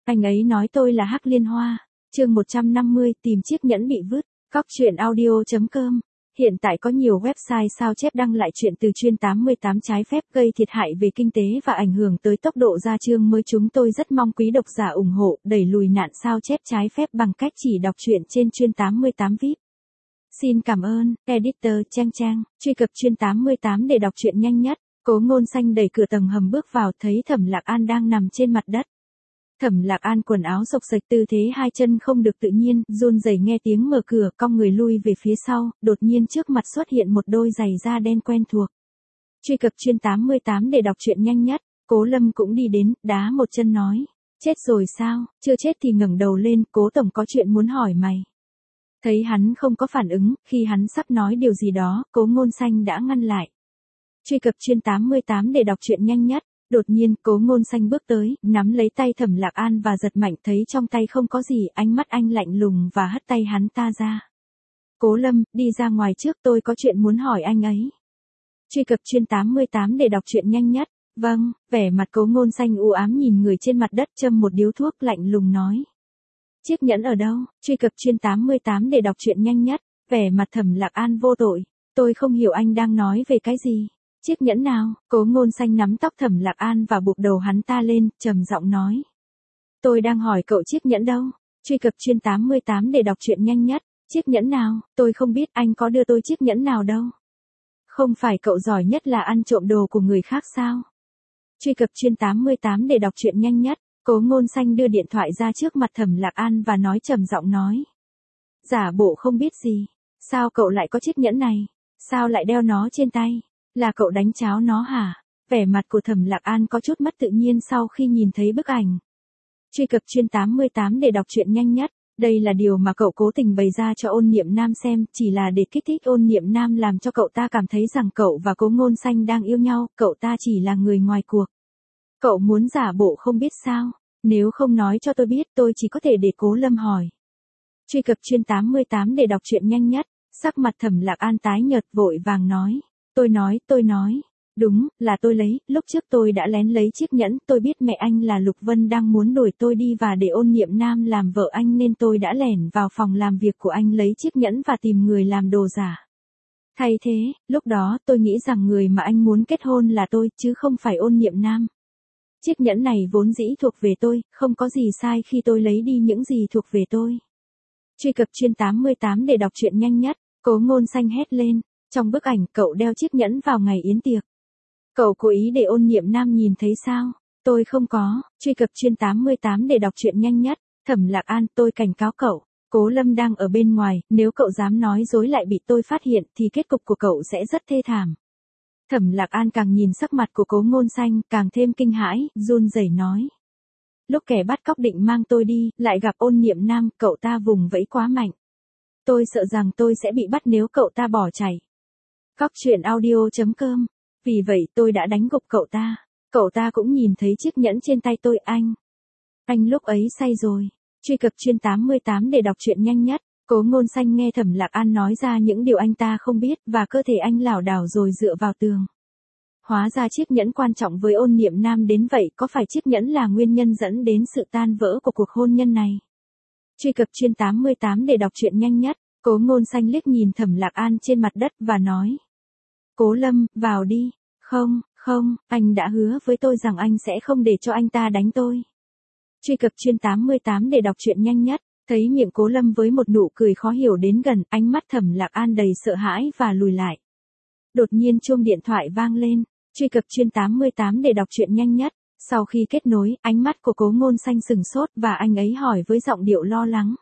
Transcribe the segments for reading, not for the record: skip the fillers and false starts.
Anh ấy nói tôi là Hắc Liên Hoa. Chương 150, tìm chiếc nhẫn bị vứt. Cóc truyện audio.com. Hiện tại có nhiều website sao chép đăng lại chuyện từ chuyên 88 trái phép gây thiệt hại về kinh tế và ảnh hưởng tới tốc độ ra chương mới. Chúng tôi rất mong quý độc giả ủng hộ đẩy lùi nạn sao chép trái phép bằng cách chỉ đọc truyện trên chuyên 88 VIP. Xin cảm ơn, editor Trang Trang. Truy cập chuyên 88 để đọc truyện nhanh nhất. Cố Ngôn Xanh đẩy cửa tầng hầm bước vào, thấy Thẩm Lạc An đang nằm trên mặt đất. Thẩm Lạc An quần áo xộc xệch, tư thế hai chân không được tự nhiên, run rẩy nghe tiếng mở cửa, cong người lui về phía sau, đột nhiên trước mặt xuất hiện một đôi giày da đen quen thuộc. Truy cập chuyên 88 để đọc truyện nhanh nhất. Cố Lâm cũng đi đến, đá một chân nói: "Chết rồi sao?" "Chưa chết." Thì ngẩng đầu lên, "Cố tổng có chuyện muốn hỏi mày." Thấy hắn không có phản ứng, khi hắn sắp nói điều gì đó, Cố Ngôn Xanh đã ngăn lại. Truy cập chuyên 88 để đọc truyện nhanh nhất. Đột nhiên, Cố Ngôn Xanh bước tới, nắm lấy tay Thẩm Lạc An và giật mạnh, thấy trong tay không có gì, ánh mắt anh lạnh lùng và hất tay hắn ta ra. "Cố Lâm, đi ra ngoài trước, tôi có chuyện muốn hỏi anh ấy." Truy cập chuyên 88 để đọc truyện nhanh nhất. "Vâng." Vẻ mặt Cố Ngôn Xanh u ám nhìn người trên mặt đất châm một điếu thuốc, lạnh lùng nói: "Chiếc nhẫn ở đâu?" Truy cập chuyên 88 để đọc truyện nhanh nhất. Vẻ mặt Thẩm Lạc An vô tội: "Tôi không hiểu anh đang nói về cái gì." "Chiếc nhẫn nào?" Cố Ngôn Xanh nắm tóc Thẩm Lạc An và buộc đầu hắn ta lên, trầm giọng nói: "Tôi đang hỏi cậu chiếc nhẫn đâu?" Truy cập chuyên 88 để đọc truyện nhanh nhất. "Chiếc nhẫn nào? Tôi không biết, anh có đưa tôi chiếc nhẫn nào đâu." "Không phải cậu giỏi nhất là ăn trộm đồ của người khác sao?" Truy cập chuyên 88 để đọc truyện nhanh nhất. Cố Ngôn Xanh đưa điện thoại ra trước mặt Thẩm Lạc An và nói trầm giọng nói: "Giả bộ không biết gì. Sao cậu lại có chiếc nhẫn này? Sao lại đeo nó trên tay? Là cậu đánh cháo nó hả?" Vẻ mặt của Thẩm Lạc An có chút mất tự nhiên sau khi nhìn thấy bức ảnh. Truy cập chuyên 88 để đọc truyện nhanh nhất. Đây là điều mà cậu cố tình bày ra cho Ôn Niệm Nam xem, chỉ là để kích thích Ôn Niệm Nam, làm cho cậu ta cảm thấy rằng cậu và Cố Ngôn Xanh đang yêu nhau, cậu ta chỉ là người ngoài cuộc. Cậu muốn giả bộ không biết sao? Nếu không nói cho tôi biết, tôi chỉ có thể để Cố Lâm hỏi. Truy cập chuyên 88 để đọc truyện nhanh nhất. Sắc mặt Thẩm Lạc An tái nhợt, vội vàng nói: Tôi nói. Đúng, là tôi lấy, lúc trước tôi đã lén lấy chiếc nhẫn, tôi biết mẹ anh là Lục Vân đang muốn đuổi tôi đi và để Ôn Niệm Nam làm vợ anh nên tôi đã lẻn vào phòng làm việc của anh lấy chiếc nhẫn và tìm người làm đồ giả. Thay thế, lúc đó tôi nghĩ rằng người mà anh muốn kết hôn là tôi, chứ không phải Ôn Niệm Nam. Chiếc nhẫn này vốn dĩ thuộc về tôi, không có gì sai khi tôi lấy đi những gì thuộc về tôi." Truy cập chuyên 88 để đọc truyện nhanh nhất. Cố Ngôn Xanh hét lên: "Trong bức ảnh cậu đeo chiếc nhẫn vào ngày yến tiệc. Cậu cố ý để Ôn Niệm Nam nhìn thấy sao?" "Tôi không có." Truy cập chuyên 88 để đọc truyện nhanh nhất. Thẩm Lạc An: "Tôi cảnh cáo cậu, Cố Lâm đang ở bên ngoài, nếu cậu dám nói dối lại bị tôi phát hiện thì kết cục của cậu sẽ rất thê thảm." Thẩm Lạc An càng nhìn sắc mặt của Cố Ngôn Xanh, càng thêm kinh hãi, run rẩy nói: "Lúc kẻ bắt cóc định mang tôi đi, lại gặp Ôn Niệm Nam, cậu ta vùng vẫy quá mạnh. Tôi sợ rằng tôi sẽ bị bắt nếu cậu ta bỏ chạy." Cóc truyện audio.com. "Vì vậy tôi đã đánh gục cậu ta. Cậu ta cũng nhìn thấy chiếc nhẫn trên tay tôi, anh lúc ấy say rồi." Truy cập chuyên 88 để đọc truyện nhanh nhất. Cố Ngôn Xanh nghe Thẩm Lạc An nói ra những điều anh ta không biết và cơ thể anh lảo đảo rồi dựa vào tường. Hóa ra chiếc nhẫn quan trọng với Ôn Niệm Nam đến vậy, có phải chiếc nhẫn là nguyên nhân dẫn đến sự tan vỡ của cuộc hôn nhân này? Truy cập chuyên 88 để đọc truyện nhanh nhất. Cố Ngôn Xanh liếc nhìn Thẩm Lạc An trên mặt đất và nói: "Cố Lâm, vào đi." Không, anh đã hứa với tôi rằng anh sẽ không để cho anh ta đánh tôi." Truy cập chuyên 88 để đọc truyện nhanh nhất. Thấy miệng Cố Lâm với một nụ cười khó hiểu đến gần, ánh mắt Thẩm Lạc An đầy sợ hãi và lùi lại. Đột nhiên chuông điện thoại vang lên. Truy cập chuyên 88 để đọc truyện nhanh nhất. Sau khi kết nối, ánh mắt của Cố Ngôn Xanh sừng sốt và anh ấy hỏi với giọng điệu lo lắng: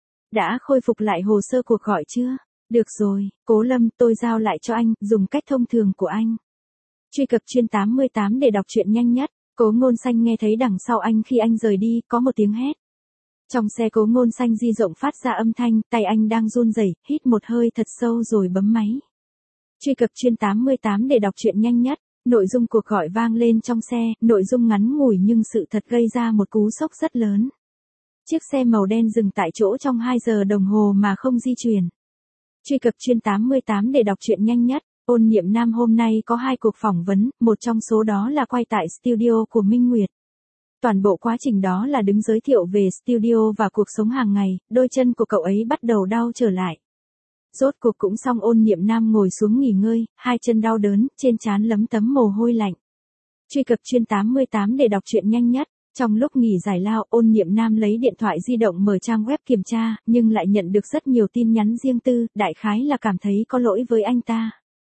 "Đã khôi phục lại hồ sơ cuộc gọi chưa?" "Được rồi, Cố Lâm, tôi giao lại cho anh, dùng cách thông thường của anh." Truy cập chuyên 88 để đọc truyện nhanh nhất. Cố Ngôn Xanh nghe thấy đằng sau anh khi anh rời đi, có một tiếng hét. Trong xe Cố Ngôn Xanh di động phát ra âm thanh, tay anh đang run rẩy, hít một hơi thật sâu rồi bấm máy. Truy cập chuyên 88 để đọc truyện nhanh nhất. Nội dung cuộc gọi vang lên trong xe, nội dung ngắn ngủi nhưng sự thật gây ra một cú sốc rất lớn. Chiếc xe màu đen dừng tại chỗ trong 2 giờ đồng hồ mà không di chuyển. Truy cập chuyên 88 để đọc truyện nhanh nhất. Ôn Niệm Nam hôm nay có 2 cuộc phỏng vấn, một trong số đó là quay tại studio của Minh Nguyệt. Toàn bộ quá trình đó là đứng giới thiệu về studio và cuộc sống hàng ngày, đôi chân của cậu ấy bắt đầu đau trở lại. Rốt cuộc cũng xong, Ôn Niệm Nam ngồi xuống nghỉ ngơi, hai chân đau đớn, trên trán lấm tấm mồ hôi lạnh. Truy cập chuyên 88 để đọc truyện nhanh nhất. Trong lúc nghỉ giải lao, Ôn Niệm Nam lấy điện thoại di động mở trang web kiểm tra, nhưng lại nhận được rất nhiều tin nhắn riêng tư, đại khái là cảm thấy có lỗi với anh ta.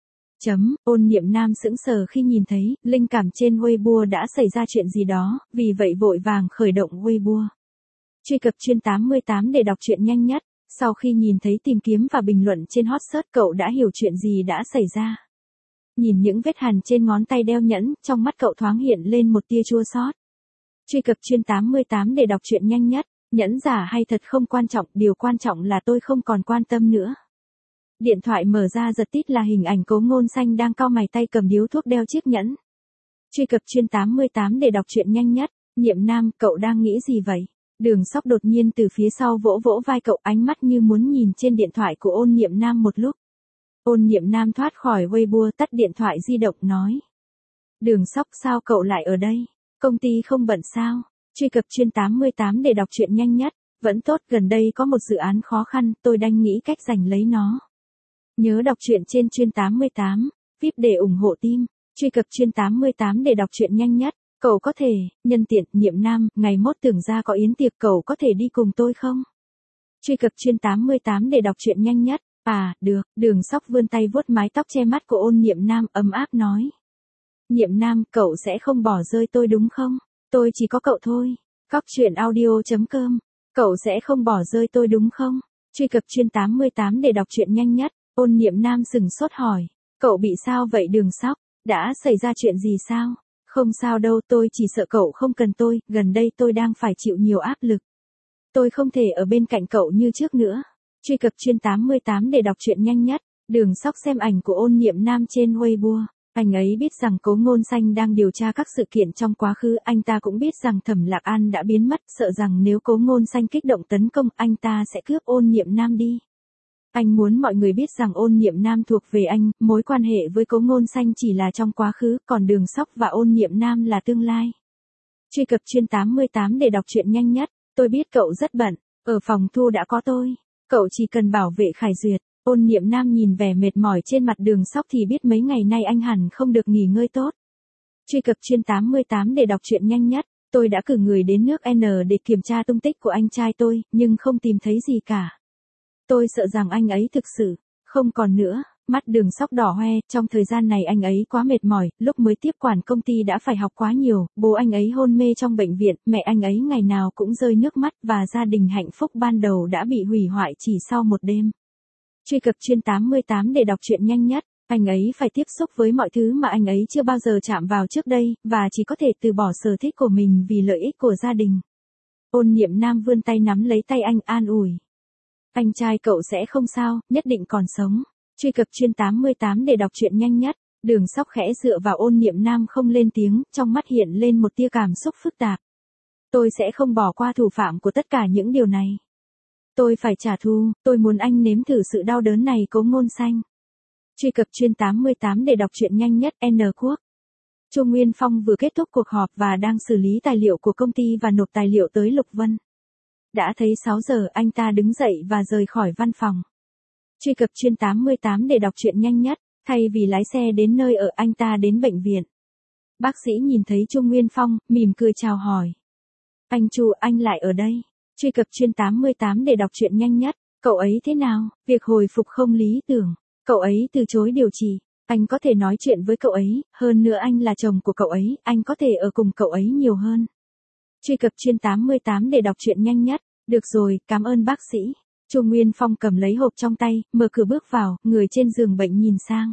Ôn Niệm Nam sững sờ khi nhìn thấy, linh cảm trên Weibo đã xảy ra chuyện gì đó, vì vậy vội vàng khởi động Weibo. Truy cập chuyên 88 để đọc truyện nhanh nhất. Sau khi nhìn thấy tìm kiếm và bình luận trên hot search, cậu đã hiểu chuyện gì đã xảy ra. Nhìn những vết hằn trên ngón tay đeo nhẫn, trong mắt cậu thoáng hiện lên một tia chua xót. Truy cập chuyên 88 để đọc truyện nhanh nhất. Nhẫn giả hay thật không quan trọng, điều quan trọng là tôi không còn quan tâm nữa. Điện thoại mở ra giật tít là hình ảnh Cố Ngôn Xanh đang cau mày tay cầm điếu thuốc đeo chiếc nhẫn. Truy cập chuyên 88 để đọc truyện nhanh nhất. Niệm Nam, cậu đang nghĩ gì vậy? Đường Sóc đột nhiên từ phía sau vỗ vỗ vai cậu, ánh mắt như muốn nhìn trên điện thoại của Ôn Niệm Nam một lúc. Ôn Niệm Nam thoát khỏi Weibo, tắt điện thoại di động nói. Đường Sóc, sao cậu lại ở đây? Công ty không bận sao? Truy cập chuyên 88 để đọc truyện nhanh nhất. Vẫn tốt, gần đây có một dự án khó khăn, tôi đang nghĩ cách giành lấy nó. Nhớ đọc truyện trên chuyên 88, VIP để ủng hộ team. Truy cập chuyên 88 để đọc truyện nhanh nhất. Cậu có thể, nhân tiện, Niệm Nam, ngày mốt tưởng ra có yến tiệc, cậu có thể đi cùng tôi không? Truy cập chuyên 88 để đọc truyện nhanh nhất. À, được. Đường Sóc vươn tay vuốt mái tóc che mắt của Ôn Niệm Nam, ấm áp nói. Niệm Nam, cậu sẽ không bỏ rơi tôi đúng không? Tôi chỉ có cậu thôi. Cóc truyện audio.com. Cậu sẽ không bỏ rơi tôi đúng không? Truy cập chuyên 88 để đọc truyện nhanh nhất. Ôn Niệm Nam sừng sốt hỏi. Cậu bị sao vậy Đường Sóc? Đã xảy ra chuyện gì sao? Không sao đâu, tôi chỉ sợ cậu không cần tôi, gần đây tôi đang phải chịu nhiều áp lực. Tôi không thể ở bên cạnh cậu như trước nữa. Truy cập chuyên 88 để đọc truyện nhanh nhất. Đường Sóc xem ảnh của Ôn Niệm Nam trên Weibo. Anh ấy biết rằng Cố Ngôn Xanh đang điều tra các sự kiện trong quá khứ, anh ta cũng biết rằng Thẩm Lạc An đã biến mất, sợ rằng nếu Cố Ngôn Xanh kích động tấn công, anh ta sẽ cướp Ôn Niệm Nam đi. Anh muốn mọi người biết rằng Ôn Niệm Nam thuộc về anh, mối quan hệ với Cố Ngôn Xanh chỉ là trong quá khứ, còn Đường Sóc và Ôn Niệm Nam là tương lai. Truy cập chuyên 88 để đọc truyện nhanh nhất. Tôi biết cậu rất bận, ở phòng thu đã có tôi. Cậu chỉ cần bảo vệ Khải Duyệt. Ôn Niệm Nam nhìn vẻ mệt mỏi trên mặt Đường Sóc thì biết mấy ngày nay anh hẳn không được nghỉ ngơi tốt. Truy cập chuyên 88 để đọc truyện nhanh nhất. Tôi đã cử người đến nước N để kiểm tra tung tích của anh trai tôi, nhưng không tìm thấy gì cả. Tôi sợ rằng anh ấy thực sự không còn nữa. Mắt Đường Sóc đỏ hoe, trong thời gian này anh ấy quá mệt mỏi, lúc mới tiếp quản công ty đã phải học quá nhiều, bố anh ấy hôn mê trong bệnh viện, mẹ anh ấy ngày nào cũng rơi nước mắt và gia đình hạnh phúc ban đầu đã bị hủy hoại chỉ sau một đêm. Truy cập chuyên 88 để đọc truyện nhanh nhất. Anh ấy phải tiếp xúc với mọi thứ mà anh ấy chưa bao giờ chạm vào trước đây, và chỉ có thể từ bỏ sở thích của mình vì lợi ích của gia đình. Ôn Niệm Nam vươn tay nắm lấy tay anh, an ủi. Anh trai cậu sẽ không sao, nhất định còn sống. Truy cập chuyên 88 để đọc truyện nhanh nhất. Đường Sóc khẽ dựa vào Ôn Niệm Nam không lên tiếng, trong mắt hiện lên một tia cảm xúc phức tạp. Tôi sẽ không bỏ qua thủ phạm của tất cả những điều này. Tôi phải trả thù, tôi muốn anh nếm thử sự đau đớn này Cố Ngôn Xanh. Truy cập chuyên 88 để đọc truyện nhanh nhất. N Quốc. Chu Nguyên Phong vừa kết thúc cuộc họp và đang xử lý tài liệu của công ty và nộp tài liệu tới Lục Vân. Đã thấy 6 giờ, anh ta đứng dậy và rời khỏi văn phòng. Truy cập chuyên 88 để đọc truyện nhanh nhất. Thay vì lái xe đến nơi ở, anh ta đến bệnh viện. Bác sĩ nhìn thấy Chu Nguyên Phong, mỉm cười chào hỏi. Anh Chu, anh lại ở đây. Truy cập chuyên 88 để đọc truyện nhanh nhất. Cậu ấy thế nào? Việc hồi phục không lý tưởng. Cậu ấy từ chối điều trị. Anh có thể nói chuyện với cậu ấy, hơn nữa anh là chồng của cậu ấy, anh có thể ở cùng cậu ấy nhiều hơn. Truy cập chuyên 88 để đọc truyện nhanh nhất. Được rồi, cảm ơn bác sĩ. Chu Nguyên Phong cầm lấy hộp trong tay, mở cửa bước vào, người trên giường bệnh nhìn sang.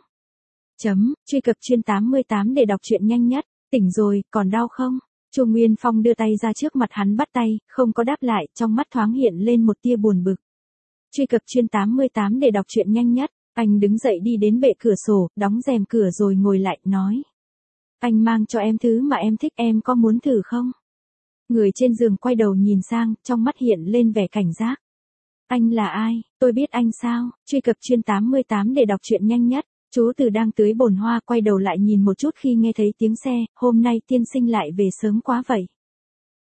Truy cập chuyên 88 để đọc truyện nhanh nhất. Tỉnh rồi, còn đau không? Chu Nguyên Phong đưa tay ra trước mặt hắn bắt tay, không có đáp lại, trong mắt thoáng hiện lên một tia buồn bực. Truy cập chuyên 88 để đọc truyện nhanh nhất. Anh đứng dậy đi đến bệ cửa sổ, đóng rèm cửa rồi ngồi lại, nói. Anh mang cho em thứ mà em thích, em có muốn thử không? Người trên giường quay đầu nhìn sang, trong mắt hiện lên vẻ cảnh giác. Anh là ai? Tôi biết anh sao? Truy cập chuyên 88 để đọc truyện nhanh nhất. Chú Từ đang tưới bồn hoa quay đầu lại nhìn một chút khi nghe thấy tiếng xe, hôm nay tiên sinh lại về sớm quá vậy.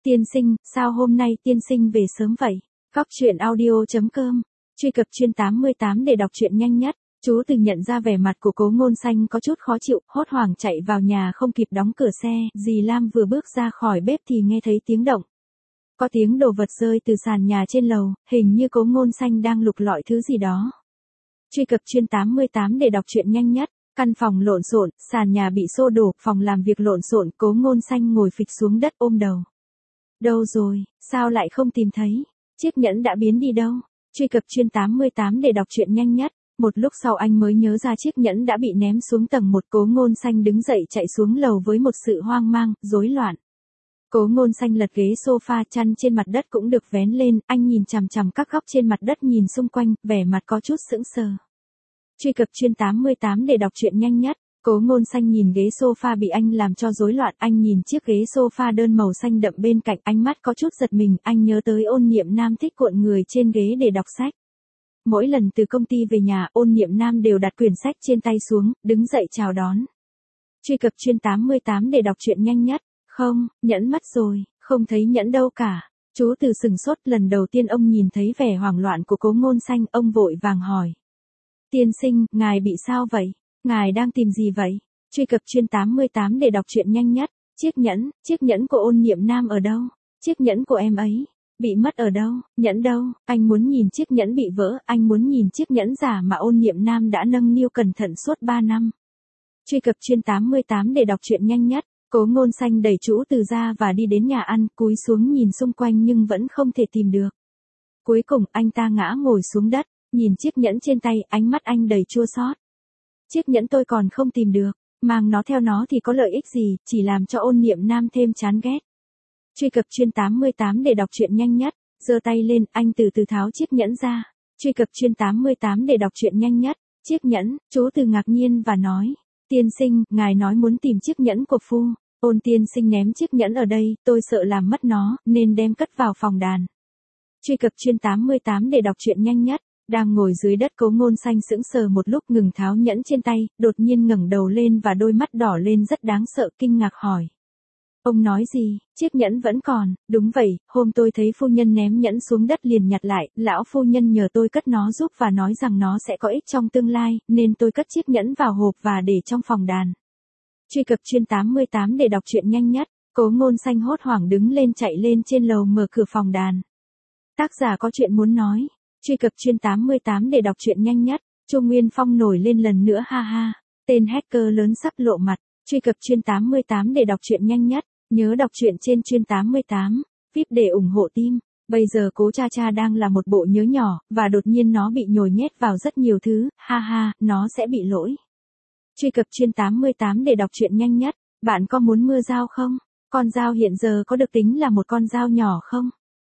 Tiên sinh, sao hôm nay tiên sinh về sớm vậy? Cóc truyện audio.com. Truy cập chuyên 88 để đọc truyện nhanh nhất. Chú Từ nhận ra vẻ mặt của Cố Ngôn Xanh có chút khó chịu, hốt hoảng chạy vào nhà không kịp đóng cửa xe. Dì Lam vừa bước ra khỏi bếp thì nghe thấy tiếng động. Có tiếng đồ vật rơi từ sàn nhà trên lầu, hình như Cố Ngôn Xanh đang lục lọi thứ gì đó. Truy cập chuyên 88 để đọc truyện nhanh nhất. Căn phòng lộn xộn, sàn nhà bị xô đổ, phòng làm việc lộn xộn, Cố Ngôn Xanh ngồi phịch xuống đất ôm đầu. Đâu rồi, sao lại không tìm thấy? Chiếc nhẫn đã biến đi đâu? Truy cập chuyên 88 để đọc truyện nhanh nhất. Một lúc sau anh mới nhớ ra chiếc nhẫn đã bị ném xuống tầng 1. Cố Ngôn Xanh đứng dậy chạy xuống lầu với một sự hoang mang, rối loạn. Cố Ngôn Xanh lật ghế sofa, chăn trên mặt đất cũng được vén lên, anh nhìn chằm chằm các góc trên mặt đất, nhìn xung quanh, vẻ mặt có chút sững sờ. Truy cập chuyên 88 để đọc truyện nhanh nhất. Cố Ngôn Xanh nhìn ghế sofa bị anh làm cho rối loạn, anh nhìn chiếc ghế sofa đơn màu xanh đậm bên cạnh, ánh mắt có chút giật mình, anh nhớ tới Ôn Niệm Nam thích cuộn người trên ghế để đọc sách. Mỗi lần từ công ty về nhà, Ôn Niệm Nam đều đặt quyển sách trên tay xuống, đứng dậy chào đón. Truy cập chuyên 88 để đọc truyện nhanh nhất. Không, nhẫn mất rồi, không thấy nhẫn đâu cả. Chú Từ sừng sốt, lần đầu tiên ông nhìn thấy vẻ hoảng loạn của Cố Ngôn Xanh, ông vội vàng hỏi. Tiên sinh, ngài bị sao vậy? Ngài đang tìm gì vậy? Truy cập chuyên 88 để đọc truyện nhanh nhất. Chiếc nhẫn của Ôn Niệm Nam ở đâu? Chiếc nhẫn của em ấy, bị mất ở đâu? Nhẫn đâu? Anh muốn nhìn chiếc nhẫn bị vỡ, anh muốn nhìn chiếc nhẫn giả mà Ôn Niệm Nam đã nâng niu cẩn thận suốt 3 năm. Truy cập chuyên 88 để đọc truyện nhanh nhất. Cố Ngôn Xanh đẩy Chú Từ ra và đi đến nhà ăn, cúi xuống nhìn xung quanh nhưng vẫn không thể tìm được. Cuối cùng anh ta ngã ngồi xuống đất, nhìn chiếc nhẫn trên tay, ánh mắt anh đầy chua xót. Chiếc nhẫn tôi còn không tìm được, mang nó theo nó thì có lợi ích gì, chỉ làm cho Ôn Niệm Nam thêm chán ghét. Truy cập chuyên 88 để đọc truyện nhanh nhất. Giơ tay lên, anh từ từ tháo chiếc nhẫn ra. Truy cập chuyên 88 để đọc truyện nhanh nhất. Chiếc nhẫn, Chú Từ ngạc nhiên và nói. Tiên sinh, ngài nói muốn tìm chiếc nhẫn của phu. Ôn tiên sinh ném chiếc nhẫn ở đây, tôi sợ làm mất nó, nên đem cất vào phòng đàn. Truy cập chuyên 88 để đọc truyện nhanh nhất. Đang ngồi dưới đất, Cố Ngôn Xanh sững sờ một lúc, ngừng tháo nhẫn trên tay, đột nhiên ngẩng đầu lên và đôi mắt đỏ lên rất đáng sợ, kinh ngạc hỏi. Ông nói gì? Chiếc nhẫn vẫn còn? Đúng vậy, hôm tôi thấy phu nhân ném nhẫn xuống đất liền nhặt lại, lão phu nhân nhờ tôi cất nó giúp và nói rằng nó sẽ có ích trong tương lai, nên tôi cất chiếc nhẫn vào hộp và để trong phòng đàn. Truy cập chuyên 88 để đọc truyện nhanh nhất. Cố Ngôn Xanh hốt hoảng đứng lên, chạy lên trên lầu, mở cửa phòng đàn. Tác giả có chuyện muốn nói. Truy cập chuyên 88 để đọc truyện nhanh nhất. Chu Nguyên Phong nổi lên lần nữa, ha ha. Tên hacker lớn sắp lộ mặt. Truy cập chuyên 88 để đọc truyện nhanh nhất. Nhớ đọc truyện trên chuyên 88. VIP để ủng hộ team. Bây giờ Cố Cha Cha đang là một bộ nhớ nhỏ, và đột nhiên nó bị nhồi nhét vào rất nhiều thứ, ha ha, nó sẽ bị lỗi. Truy cập chuyên 88 để đọc truyện nhanh nhất. Bạn có muốn mưa dao không? Con dao hiện giờ có được tính là một con dao nhỏ không?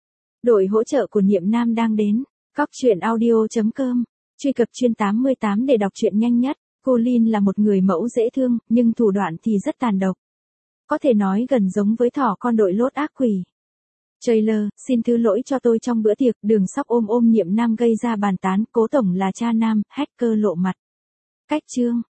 Đội hỗ trợ của Niệm Nam đang đến. Cóc truyện audio.com. Truy cập chuyên 88 để đọc truyện nhanh nhất. Cô Lin là một người mẫu dễ thương, nhưng thủ đoạn thì rất tàn độc. Có thể nói gần giống với thỏ con đội lốt ác quỷ. Trailer, xin thứ lỗi cho tôi trong bữa tiệc, Đường Sóc ôm Niệm Nam gây ra bàn tán, Cố tổng là cha nam, hacker lộ mặt. Cách chương.